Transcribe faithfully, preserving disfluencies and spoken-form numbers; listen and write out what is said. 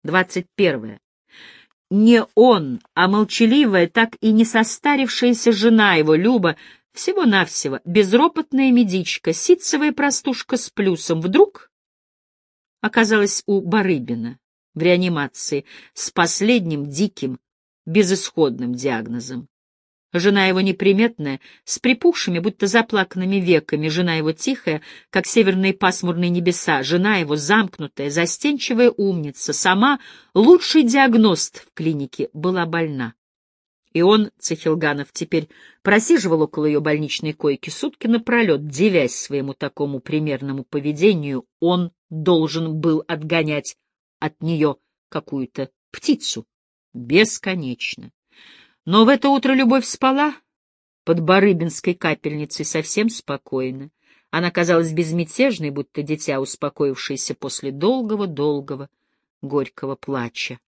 Двадцать первое. Не он, а молчаливая, так и не состарившаяся жена его, Люба, всего-навсего безропотная медичка, ситцевая простушка с плюсом, вдруг оказалась у Барыбина в реанимации с последним диким, безысходным диагнозом. Жена его неприметная, с припухшими, будто заплаканными веками, жена его тихая, как северные пасмурные небеса, жена его замкнутая, застенчивая умница, сама лучший диагност в клинике, была больна. И он, Цехилганов, теперь просиживал около ее больничной койки сутки напролет, дивясь своему такому примерному поведению. Он должен был отгонять от нее какую-то птицу. Бесконечно. Но в это утро Любовь спала под Барыбинской капельницей совсем спокойно. Она казалась безмятежной, будто дитя, успокоившееся после долгого-долгого горького плача.